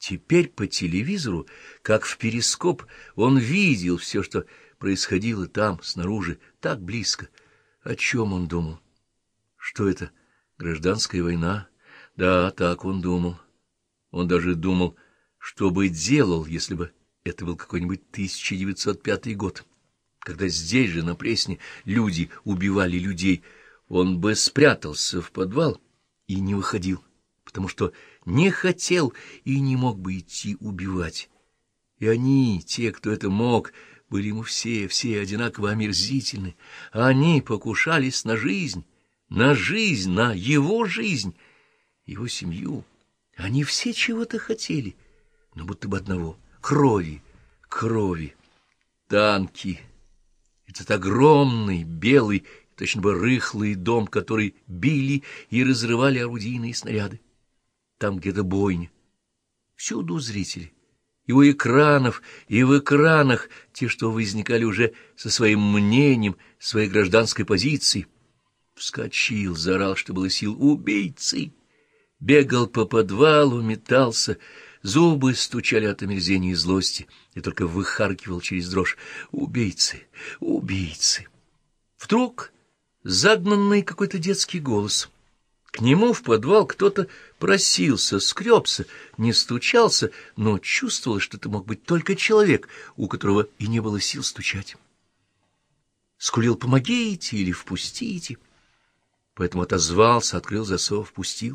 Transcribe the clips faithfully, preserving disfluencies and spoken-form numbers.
Теперь по телевизору, как в перископ, он видел все, что происходило там, снаружи, так близко. О чем он думал? Что это? Гражданская война? Да, так он думал. Он даже думал, что бы делал, если бы это был какой-нибудь тысяча девятьсот пятый год, когда здесь же, на Пресне, люди убивали людей. Он бы спрятался в подвал и не выходил, потому что не хотел и не мог бы идти убивать. И они, те, кто это мог, были ему все, все одинаково омерзительны. Они покушались на жизнь, на жизнь, на его жизнь, его семью. Они все чего-то хотели, но будто бы одного — крови, крови. Танки. Этот огромный, белый, точно бы рыхлый дом, который били и разрывали орудийные снаряды. Там где-то бойня. Всюду зрители. И у экранов, и в экранах те, что возникали уже со своим мнением, своей гражданской позицией. Вскочил, заорал, что было сил, убийцы. Бегал по подвалу, метался, зубы стучали от омерзения и злости, и только выхаркивал через дрожь: убийцы, убийцы. Вдруг загнанный какой-то детский голос. К нему в подвал кто-то просился, скребся, не стучался, но чувствовалось, что это мог быть только человек, у которого и не было сил стучать. Скулил: помогите или впустите. Поэтому отозвался, открыл засов, впустил.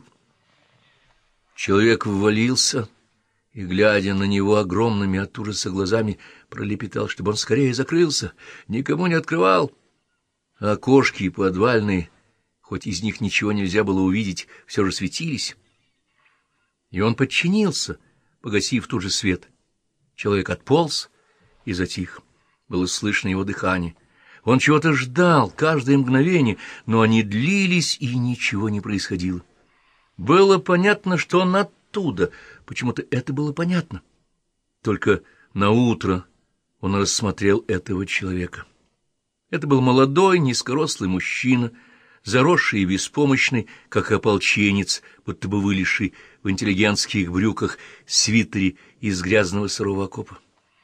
Человек ввалился и, глядя на него огромными от ужаса глазами, пролепетал, чтобы он скорее закрылся, никому не открывал. Окошки подвальные, хоть из них ничего нельзя было увидеть, все же светились. И он подчинился, погасив тут же свет. Человек отполз и затих. Было слышно его дыхание. Он чего-то ждал каждое мгновение, но они длились, и ничего не происходило. Было понятно, что он оттуда, почему-то это было понятно. Только наутро он рассмотрел этого человека. Это был молодой, низкорослый мужчина, заросший и беспомощный, как ополченец, будто бы вылезший в интеллигентских брюках, свитере из грязного сырого окопа.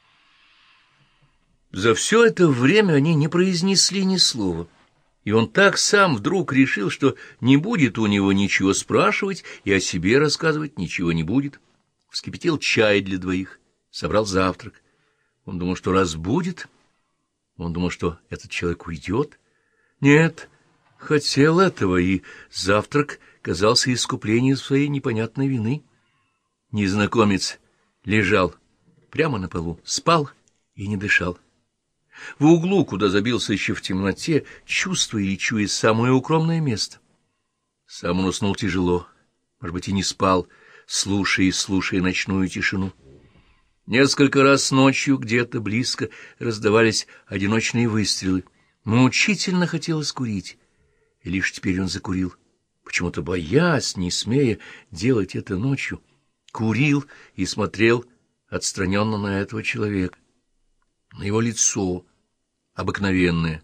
За все это время они не произнесли ни слова, и он так сам вдруг решил, что не будет у него ничего спрашивать и о себе рассказывать ничего не будет. Вскипятил чай для двоих, собрал завтрак. Он думал, что раз будет, он думал, что этот человек уйдет. Нет, хотел этого, и завтрак казался искуплением своей непонятной вины. Незнакомец лежал прямо на полу, спал и не дышал. В углу, куда забился еще в темноте, чувствуя и чуя самое укромное место. Сам он уснул тяжело, может быть, и не спал, слушая и слушая ночную тишину. Несколько раз ночью где-то близко раздавались одиночные выстрелы. Мучительно хотелось курить, и лишь теперь он закурил, почему-то боясь, не смея делать это ночью. Курил и смотрел отстраненно на этого человека, на его лицо обыкновенное.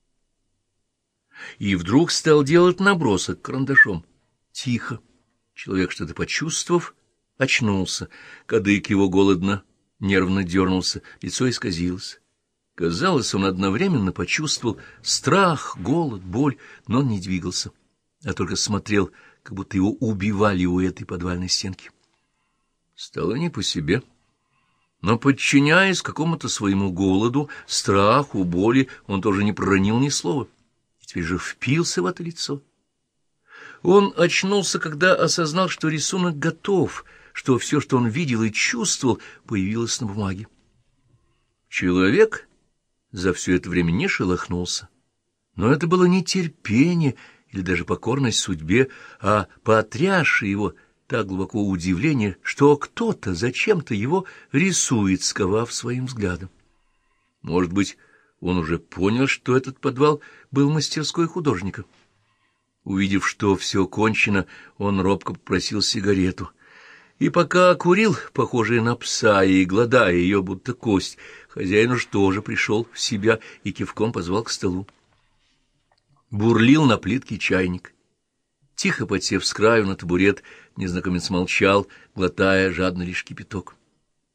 И вдруг стал делать набросок карандашом. Тихо. Человек, что-то почувствовав, очнулся. Кадык его голодно, нервно дернулся, лицо исказилось. Казалось, он одновременно почувствовал страх, голод, боль, но он не двигался, а только смотрел, как будто его убивали у этой подвальной стенки. Стало не по себе. Но, подчиняясь какому-то своему голоду, страху, боли, он тоже не проронил ни слова. И теперь же впился в это лицо. Он очнулся, когда осознал, что рисунок готов, что все, что он видел и чувствовал, появилось на бумаге. Человек за все это время не шелохнулся. Но это было не терпение или даже покорность судьбе, а потрясшее его так глубоко удивление, что кто-то зачем-то его рисует, сковав своим взглядом. Может быть, он уже понял, что этот подвал был мастерской художника. Увидев, что все кончено, он робко попросил сигарету. И пока курил, похожий на пса, и гладая ее, будто кость, хозяин уж тоже пришел в себя и кивком позвал к столу. Бурлил на плитке чайник. Тихо подсев с краю на табурет, незнакомец молчал, глотая жадно лишь кипяток.